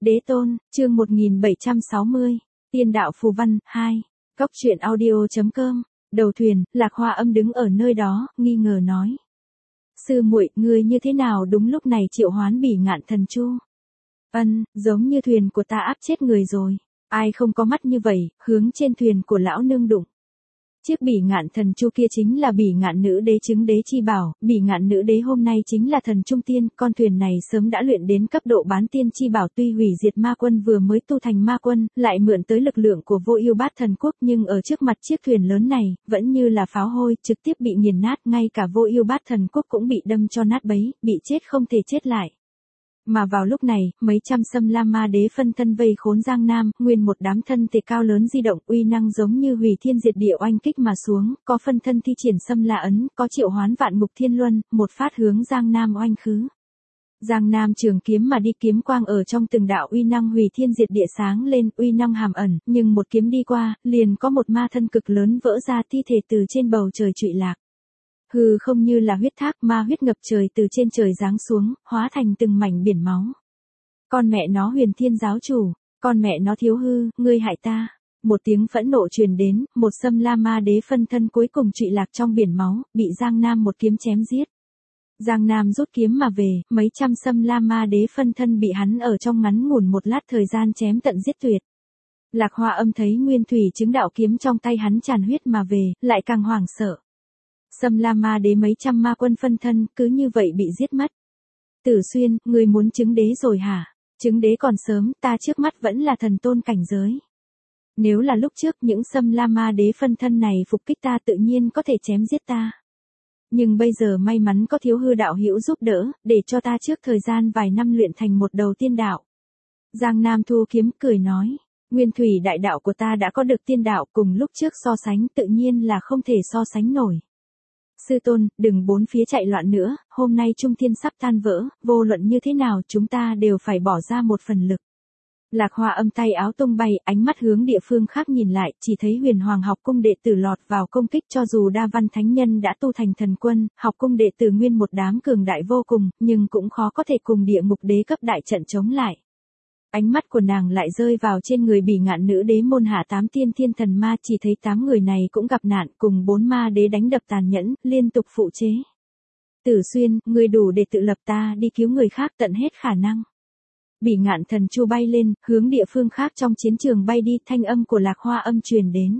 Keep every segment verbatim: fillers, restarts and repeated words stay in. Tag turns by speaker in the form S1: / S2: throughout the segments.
S1: Đế tôn, chương một nghìn bảy trăm sáu mươi, Tiên đạo phù văn, hai. Cốc truyện audio.com, đầu thuyền, Lạc Hoa Âm đứng ở nơi đó, nghi ngờ nói. Sư muội, ngươi như thế nào đúng lúc này triệu hoán Bỉ Ngạn Thần Chu? Ân, giống như thuyền của ta áp chết người rồi. Ai không có mắt như vậy, hướng trên thuyền của lão nương đụng. Chiếc Bỉ Ngạn Thần Chu kia chính là Bỉ Ngạn Nữ Đế chứng đế chi bảo, Bỉ Ngạn Nữ Đế hôm nay chính là thần trung tiên, con thuyền này sớm đã luyện đến cấp độ bán tiên chi bảo, tuy hủy diệt ma quân vừa mới tu thành ma quân, lại mượn tới lực lượng của Vô Ưu Bát Thần Quốc, nhưng ở trước mặt chiếc thuyền lớn này, vẫn như là pháo hôi, trực tiếp bị nghiền nát, ngay cả Vô Ưu Bát Thần Quốc cũng bị đâm cho nát bấy, bị chết không thể chết lại. Mà vào lúc này, mấy trăm Sâm La Ma Đế phân thân vây khốn Giang Nam, nguyên một đám thân thể cao lớn di động, uy năng giống như hủy thiên diệt địa oanh kích mà xuống, có phân thân thi triển Sâm La ấn, có triệu hoán Vạn Ngục Thiên Luân, một phát hướng Giang Nam oanh khứ. Giang Nam trường kiếm mà đi, kiếm quang ở trong từng đạo uy năng hủy thiên diệt địa sáng lên, uy năng hàm ẩn, nhưng một kiếm đi qua, liền có một ma thân cực lớn vỡ ra, thi thể từ trên bầu trời trụy lạc. Hư không như là huyết thác, ma huyết ngập trời từ trên trời giáng xuống, hóa thành từng mảnh biển máu. Con mẹ nó Huyền Thiên giáo chủ, con mẹ nó Thiếu Hư, ngươi hại ta. Một tiếng phẫn nộ truyền đến, một Sâm La Ma Đế phân thân cuối cùng trụy lạc trong biển máu, bị Giang Nam một kiếm chém giết. Giang Nam rút kiếm mà về, mấy trăm Sâm La Ma Đế phân thân bị hắn ở trong ngắn ngủn một lát thời gian chém tận giết tuyệt. Lạc Hoa Âm thấy nguyên thủy chứng đạo kiếm trong tay hắn tràn huyết mà về, lại càng hoảng sợ. Sâm La Ma Đế mấy trăm ma quân phân thân, cứ như vậy bị giết mất. Tử Xuyên, ngươi muốn chứng đế rồi hả? Chứng đế còn sớm, ta trước mắt vẫn là thần tôn cảnh giới. Nếu là lúc trước những Sâm La Ma Đế phân thân này phục kích ta tự nhiên có thể chém giết ta. Nhưng bây giờ may mắn có Thiếu Hư đạo hữu giúp đỡ, để cho ta trước thời gian vài năm luyện thành một đầu tiên đạo. Giang Nam thu kiếm cười nói, nguyên thủy đại đạo của ta đã có được tiên đạo, cùng lúc trước so sánh tự nhiên là không thể so sánh nổi. Sư tôn, đừng bốn phía chạy loạn nữa, hôm nay trung thiên sắp tan vỡ, vô luận như thế nào chúng ta đều phải bỏ ra một phần lực. Lạc Hoa Âm tay áo tung bay, ánh mắt hướng địa phương khác nhìn lại, chỉ thấy Huyền Hoàng học cung đệ tử lọt vào công kích, cho dù Đa Văn Thánh Nhân đã tu thành thần quân, học cung đệ tử nguyên một đám cường đại vô cùng, nhưng cũng khó có thể cùng địa ngục đế cấp đại trận chống lại. Ánh mắt của nàng lại rơi vào trên người Bỉ Ngạn Nữ Đế môn hạ tám tiên thiên thần ma, chỉ thấy tám người này cũng gặp nạn, cùng bốn ma đế đánh đập tàn nhẫn, liên tục phụ chế. Tử Xuyên, ngươi đủ để tự lập, ta đi cứu người khác tận hết khả năng. Bỉ Ngạn Thần Chu bay lên, hướng địa phương khác trong chiến trường bay đi, thanh âm của Lạc Hoa Âm truyền đến.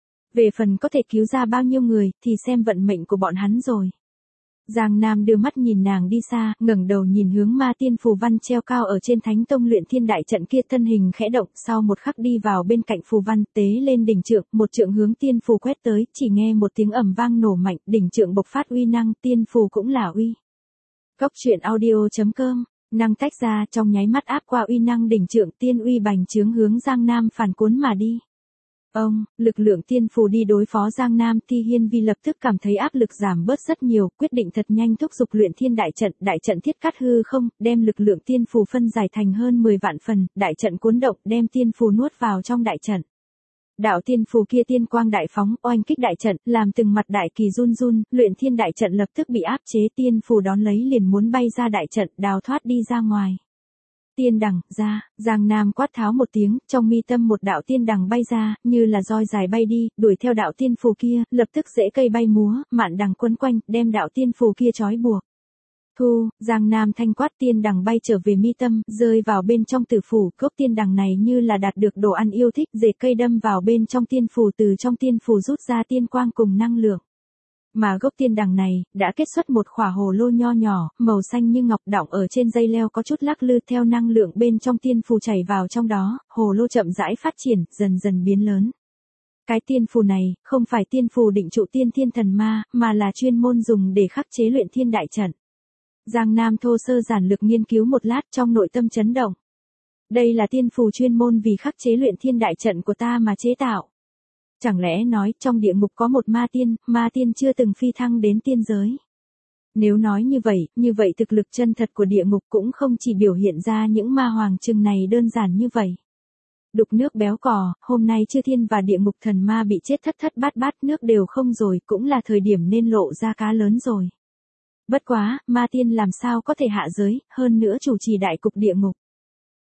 S1: Về phần có thể cứu ra bao nhiêu người, thì xem vận mệnh của bọn hắn rồi. Giang Nam đưa mắt nhìn nàng đi xa, ngẩng đầu nhìn hướng ma tiên phù văn treo cao ở trên Thánh Tông luyện thiên đại trận kia, thân hình khẽ động, sau một khắc đi vào bên cạnh phù văn, tế lên đỉnh trượng, một trượng hướng tiên phù quét tới, chỉ nghe một tiếng ầm vang nổ mạnh, đỉnh trượng bộc phát uy năng, tiên phù cũng là uy. Cốc truyện audio.com, năng tách ra, trong nháy mắt áp qua uy năng đỉnh trượng, tiên uy bành trướng hướng Giang Nam phản cuốn mà đi. Ông, lực lượng tiên phù đi đối phó Giang Nam, Thi Hiên Vi lập tức cảm thấy áp lực giảm bớt rất nhiều, quyết định thật nhanh thúc giục luyện thiên đại trận, đại trận thiết cắt hư không, đem lực lượng tiên phù phân giải thành hơn mười vạn phần, đại trận cuốn động, đem tiên phù nuốt vào trong đại trận. Đạo tiên phù kia tiên quang đại phóng, oanh kích đại trận, làm từng mặt đại kỳ run run, luyện thiên đại trận lập tức bị áp chế, tiên phù đón lấy liền muốn bay ra đại trận, đào thoát đi ra ngoài. Tiên đằng, ra, Giang Nam quát tháo một tiếng, trong mi tâm một đạo tiên đằng bay ra, như là roi dài bay đi, đuổi theo đạo tiên phù kia, lập tức rễ cây bay múa, mạn đằng quấn quanh, đem đạo tiên phù kia trói buộc. Thu, Giang Nam thanh quát, tiên đằng bay trở về mi tâm, rơi vào bên trong tử phủ, gốc tiên đằng này như là đạt được đồ ăn yêu thích, rễ cây đâm vào bên trong tiên phù, từ trong tiên phù rút ra tiên quang cùng năng lượng. Mà gốc tiên đằng này, đã kết xuất một khỏa hồ lô nho nhỏ, màu xanh như ngọc, đọng ở trên dây leo có chút lắc lư, theo năng lượng bên trong tiên phù chảy vào trong đó, hồ lô chậm rãi phát triển, dần dần biến lớn. Cái tiên phù này, không phải tiên phù định trụ tiên thiên thần ma, mà là chuyên môn dùng để khắc chế luyện thiên đại trận. Giang Nam thô sơ giản lược nghiên cứu một lát, trong nội tâm chấn động. Đây là tiên phù chuyên môn vì khắc chế luyện thiên đại trận của ta mà chế tạo. Chẳng lẽ nói trong địa ngục có một ma tiên, ma tiên chưa từng phi thăng đến tiên giới. Nếu nói như vậy, như vậy thực lực chân thật của địa ngục cũng không chỉ biểu hiện ra những ma hoàng chừng này đơn giản như vậy. Đục nước béo cò, hôm nay chư thiên và địa ngục thần ma bị chết thất thất bát bát, nước đều không rồi, cũng là thời điểm nên lộ ra cá lớn rồi. Bất quá, ma tiên làm sao có thể hạ giới, hơn nữa chủ trì đại cục địa ngục.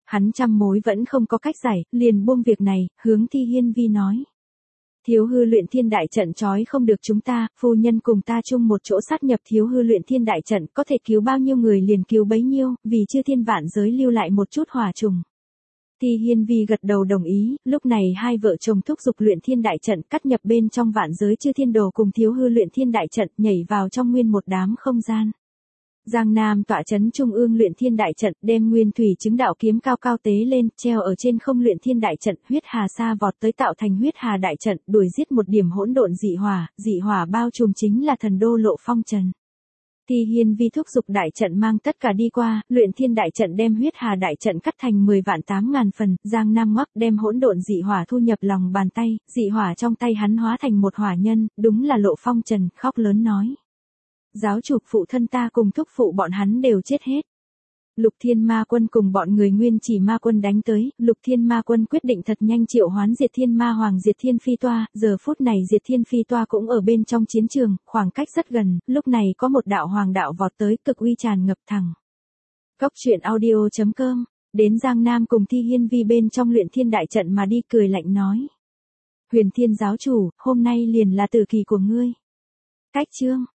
S1: Hắn trăm mối vẫn không có cách giải, liền buông việc này, hướng Thi Hiên Vi nói. Thiếu hư luyện thiên đại trận trói không được chúng ta, phu nhân cùng ta chung một chỗ sát nhập thiếu hư luyện thiên đại trận, có thể cứu bao nhiêu người liền cứu bấy nhiêu, vì chưa thiên vạn giới lưu lại một chút hỏa trùng. Thi Hiên Vi gật đầu đồng ý, lúc này hai vợ chồng thúc giục luyện thiên đại trận cắt nhập bên trong vạn giới chư thiên đồ cùng thiếu hư luyện thiên đại trận nhảy vào trong nguyên một đám không gian. Giang Nam tọa chấn trung ương luyện thiên đại trận, đem nguyên thủy chứng đạo kiếm cao cao tế lên, treo ở trên không luyện thiên đại trận, huyết hà sa vọt tới tạo thành huyết hà đại trận, đuổi giết một điểm hỗn độn dị hỏa, dị hỏa bao trùm chính là thần đô Lộ Phong Trần. Thi Hiên Vi thúc giục đại trận mang tất cả đi qua, luyện thiên đại trận đem huyết hà đại trận cắt thành mười vạn tám ngàn phần, Giang Nam ngoắc đem hỗn độn dị hỏa thu nhập lòng bàn tay, dị hỏa trong tay hắn hóa thành một hỏa nhân, đúng là Lộ Phong Trần, khóc lớn nói. Giáo chủ phụ thân ta cùng thúc phụ bọn hắn đều chết hết. Lục Thiên Ma Quân cùng bọn người Nguyên Chỉ Ma Quân đánh tới, Lục Thiên Ma Quân quyết định thật nhanh triệu hoán Diệt Thiên Ma Hoàng Diệt Thiên Phi Toa, giờ phút này Diệt Thiên Phi Toa cũng ở bên trong chiến trường, khoảng cách rất gần, lúc này có một đạo hoàng đạo vọt tới, cực uy tràn ngập thẳng. Cốc truyện audio chấm com, đến Giang Nam cùng Thi Hiên Vi bên trong luyện thiên đại trận mà đi cười lạnh nói. Huyền Thiên giáo chủ, hôm nay liền là tử kỳ của ngươi. Cách chương